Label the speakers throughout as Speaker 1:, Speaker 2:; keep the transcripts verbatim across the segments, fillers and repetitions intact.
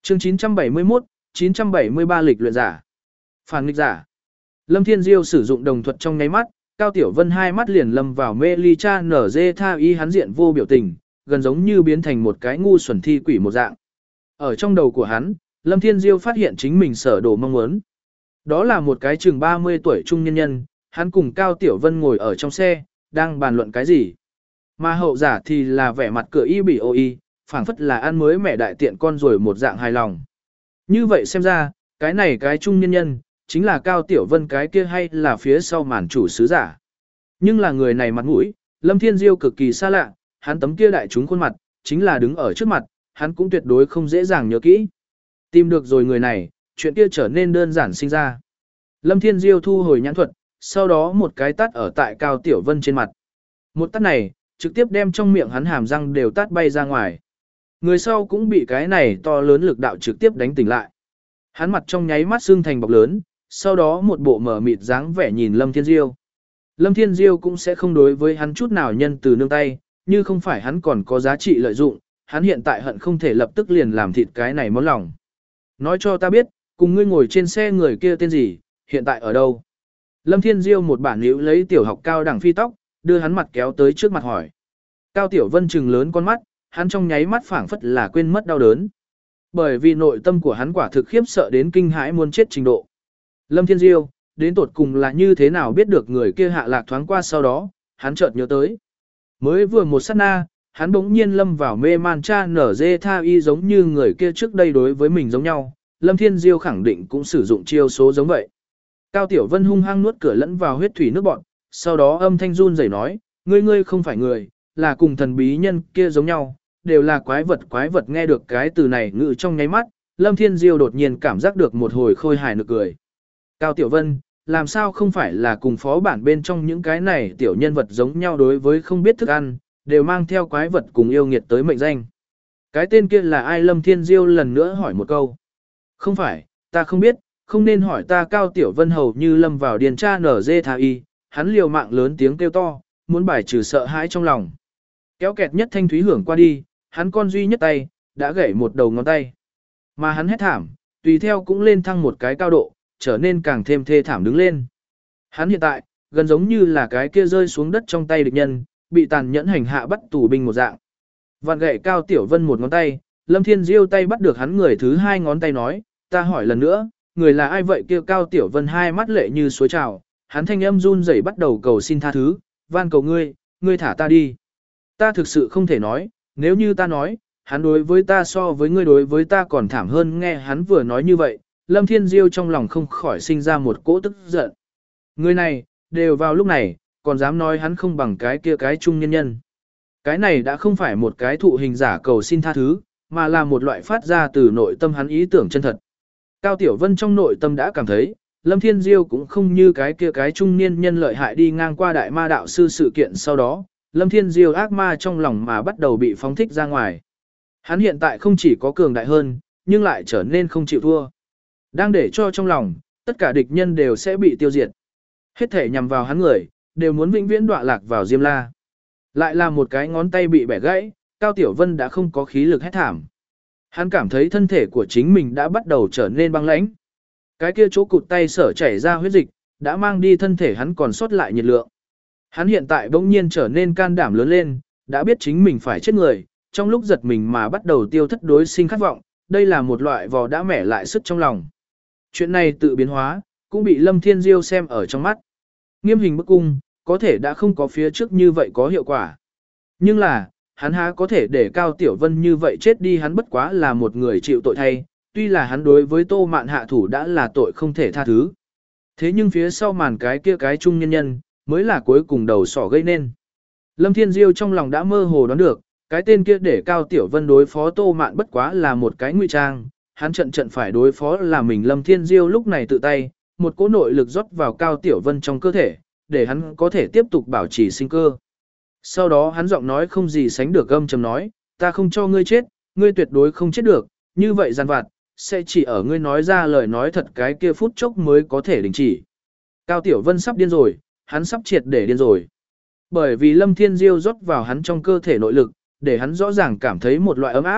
Speaker 1: Chương chín trăm bảy mươi mốt, chín trăm bảy mươi ba lịch luyện giả. Phản nghịch giả. Lâm Thiên Diêu sử dụng đồng thuật trong nháy mắt, Cao Tiểu Vân hai mắt liền lâm vào mê ly cha nở dê tha y hắn diện vô biểu tình, gần giống như biến thành một cái ngu xuẩn thi quỷ một dạng. Ở trong đầu của hắn, Lâm Thiên Diêu phát hiện chính mình sở đồ mong muốn. Đó là một cái chừng ba mươi tuổi trung nhân nhân, hắn cùng Cao Tiểu Vân ngồi ở trong xe, đang bàn luận cái gì. Mà hậu giả thì là vẻ mặt cửa y bị ô y, phảng phất là ăn mới mẹ đại tiện con rồi một dạng hài lòng. Như vậy xem ra, cái này cái trung nhân nhân, chính là Cao Tiểu Vân cái kia hay là phía sau màn chủ sứ giả. Nhưng là người này mặt mũi, Lâm Thiên Diêu cực kỳ xa lạ, hắn tấm kia đại chúng khuôn mặt, chính là đứng ở trước mặt, hắn cũng tuyệt đối không dễ dàng nhớ kỹ. Tìm được rồi người này, chuyện kia trở nên đơn giản sinh ra. Lâm Thiên Diêu thu hồi nhãn thuật, sau đó một cái tát ở tại Cao Tiểu Vân trên mặt. Một tát này, trực tiếp đem trong miệng hắn hàm răng đều tát bay ra ngoài. Người sau cũng bị cái này to lớn lực đạo trực tiếp đánh tỉnh lại. Hắn mặt trong nháy mắt xương thành bọc lớn, sau đó một bộ mở mịt dáng vẻ nhìn Lâm Thiên Diêu. Lâm Thiên Diêu cũng sẽ không đối với hắn chút nào nhân từ nương tay, như không phải hắn còn có giá trị lợi dụng, hắn hiện tại hận không thể lập tức liền làm thịt cái này món lòng. Nói cho ta biết, cùng ngươi ngồi trên xe người kia tên gì, hiện tại ở đâu? Lâm Thiên Diêu một bản liễu lấy tiểu học cao đẳng phi tóc, đưa hắn mặt kéo tới trước mặt hỏi. Cao Tiểu Vân trừng lớn con mắt, hắn trong nháy mắt phảng phất là quên mất đau đớn. Bởi vì nội tâm của hắn quả thực khiếp sợ đến kinh hãi muốn chết trình độ. Lâm Thiên Diêu, đến tột cùng là như thế nào biết được người kia hạ lạc thoáng qua sau đó, hắn chợt nhớ tới. Mới vừa một sát na, hắn bỗng nhiên lâm vào mê man cha nở dê tha y giống như người kia trước đây đối với mình giống nhau, Lâm Thiên Diêu khẳng định cũng sử dụng chiêu số giống vậy. Cao Tiểu Vân hung hăng nuốt cửa lẫn vào huyết thủy nước bọn, sau đó âm thanh run rẩy nói, ngươi ngươi không phải người, là cùng thần bí nhân kia giống nhau, đều là quái vật quái vật. Nghe được cái từ này ngự trong nháy mắt, Lâm Thiên Diêu đột nhiên cảm giác được một hồi khôi hài nực cười. Cao Tiểu Vân, làm sao không phải là cùng phó bản bên trong những cái này tiểu nhân vật giống nhau đối với không biết thức ăn, đều mang theo quái vật cùng yêu nghiệt tới mệnh danh. Cái tên kia là ai? Lâm Thiên Diêu lần nữa hỏi một câu. Không phải, ta không biết, không nên hỏi ta. Cao Tiểu Vân hầu như lâm vào điền tra nở dê thà y, hắn liều mạng lớn tiếng kêu to, muốn bài trừ sợ hãi trong lòng. Kéo kẹt nhất thanh thúy hưởng qua đi, hắn con duy nhất tay, đã gãy một đầu ngón tay. Mà hắn hét thảm, tùy theo cũng lên thăng một cái cao độ, trở nên càng thêm thê thảm đứng lên. Hắn hiện tại, gần giống như là cái kia rơi xuống đất trong tay địch nhân, bị tàn nhẫn hành hạ bắt tù binh một dạng. Vạn gậy Cao Tiểu Vân một ngón tay, Lâm Thiên Diêu tay bắt được hắn người thứ hai ngón tay nói, ta hỏi lần nữa, người là ai vậy? Kia Cao Tiểu Vân hai mắt lệ như suối trào, hắn thanh âm run rẩy bắt đầu cầu xin tha thứ, van cầu ngươi, ngươi thả ta đi. Ta thực sự không thể nói, nếu như ta nói, hắn đối với ta so với ngươi đối với ta còn thảm hơn. Nghe hắn vừa nói như vậy, Lâm Thiên Diêu trong lòng không khỏi sinh ra một cỗ tức giận. Người này, đều vào lúc này, còn dám nói hắn không bằng cái kia cái trung nhân nhân. Cái này đã không phải một cái thụ hình giả cầu xin tha thứ, mà là một loại phát ra từ nội tâm hắn ý tưởng chân thật. Cao Tiểu Vân trong nội tâm đã cảm thấy, Lâm Thiên Diêu cũng không như cái kia cái trung niên nhân lợi hại. Đi ngang qua đại ma đạo sư sự kiện sau đó, Lâm Thiên Diêu ác ma trong lòng mà bắt đầu bị phóng thích ra ngoài. Hắn hiện tại không chỉ có cường đại hơn, nhưng lại trở nên không chịu thua. Đang để cho trong lòng, tất cả địch nhân đều sẽ bị tiêu diệt. Hết thể nhằm vào hắn người, đều muốn vĩnh viễn đọa lạc vào Diêm La. Lại là một cái ngón tay bị bẻ gãy, Cao Tiểu Vân đã không có khí lực hét thảm. Hắn cảm thấy thân thể của chính mình đã bắt đầu trở nên băng lãnh. Cái kia chỗ cụt tay sở chảy ra huyết dịch, đã mang đi thân thể hắn còn sót lại nhiệt lượng. Hắn hiện tại bỗng nhiên trở nên can đảm lớn lên, đã biết chính mình phải chết người, trong lúc giật mình mà bắt đầu tiêu thất đối sinh khát vọng, đây là một loại vò đã mẻ lại sức trong lòng. Chuyện này tự biến hóa, cũng bị Lâm Thiên Diêu xem ở trong mắt. Nghiêm hình bức cung, có thể đã không có phía trước như vậy có hiệu quả. Nhưng là, hắn há có thể để Cao Tiểu Vân như vậy chết đi? Hắn bất quá là một người chịu tội thay, tuy là hắn đối với Tô Mạn hạ thủ đã là tội không thể tha thứ. Thế nhưng phía sau màn cái kia cái trung nhân nhân, mới là cuối cùng đầu sỏ gây nên. Lâm Thiên Diêu trong lòng đã mơ hồ đoán được, cái tên kia để Cao Tiểu Vân đối phó Tô Mạn bất quá là một cái ngụy trang, hắn trận trận phải đối phó là mình. Lâm Thiên Diêu lúc này tự tay, một cỗ nội lực rót vào Cao Tiểu Vân trong cơ thể, để hắn có thể tiếp tục bảo trì sinh cơ. Sau đó hắn giọng nói không gì sánh được âm trầm nói, ta không cho ngươi chết, ngươi tuyệt đối không chết được, như vậy giàn vặt, sẽ chỉ ở ngươi nói ra lời nói thật cái kia phút chốc mới có thể đình chỉ. Cao Tiểu Vân sắp điên rồi, hắn sắp triệt để điên rồi. Bởi vì Lâm Thiên Diêu rót vào hắn trong cơ thể nội lực, để hắn rõ ràng cảm thấy một loại ấm áp,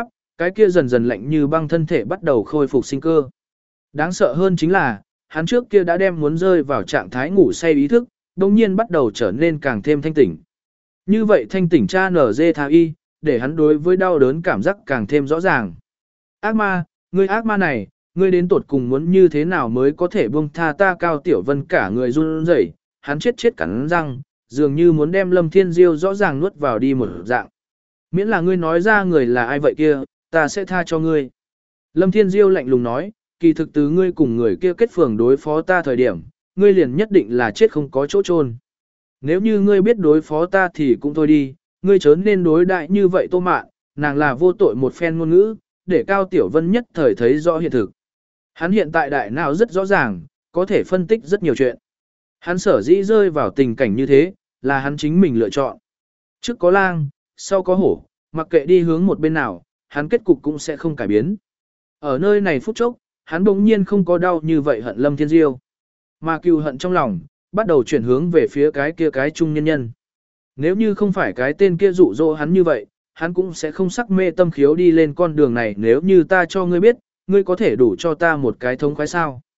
Speaker 1: cái kia dần dần lạnh như băng thân thể bắt đầu khôi phục sinh cơ. Đáng sợ hơn chính là, hắn trước kia đã đem muốn rơi vào trạng thái ngủ say ý thức, đồng nhiên bắt đầu trở nên càng thêm thanh tỉnh. Như vậy thanh tỉnh cha nở dê tha y, để hắn đối với đau đớn cảm giác càng thêm rõ ràng. Ác ma, ngươi ác ma này, ngươi đến tột cùng muốn như thế nào mới có thể buông tha ta Cao Tiểu Vân cả người run rẩy, hắn chết chết cắn răng, dường như muốn đem Lâm Thiên Diêu rõ ràng nuốt vào đi một dạng. Miễn là ngươi nói ra người là ai vậy kia, ta sẽ tha cho ngươi. Lâm Thiên Diêu lạnh lùng nói, kỳ thực từ ngươi cùng người kia kết phường đối phó ta thời điểm, ngươi liền nhất định là chết không có chỗ chôn. Nếu như ngươi biết đối phó ta thì cũng thôi đi, ngươi chớ nên đối đại như vậy Tô Mạn, nàng là vô tội một phen ngôn ngữ, để Cao Tiểu Vân nhất thời thấy rõ hiện thực. Hắn hiện tại đại não rất rõ ràng, có thể phân tích rất nhiều chuyện. Hắn sở dĩ rơi vào tình cảnh như thế, là hắn chính mình lựa chọn. Trước có lang, sau có hổ, mặc kệ đi hướng một bên nào, hắn kết cục cũng sẽ không cải biến. Ở nơi này phút chốc, hắn bỗng nhiên không có đau như vậy hận Lâm Thiên Diêu. Mà cừu hận trong lòng, bắt đầu chuyển hướng về phía cái kia cái trung nhân nhân. Nếu như không phải cái tên kia dụ dỗ hắn như vậy, hắn cũng sẽ không sắc mê tâm khiếu đi lên con đường này. Nếu như ta cho ngươi biết, ngươi có thể đủ cho ta một cái thống khoái sao.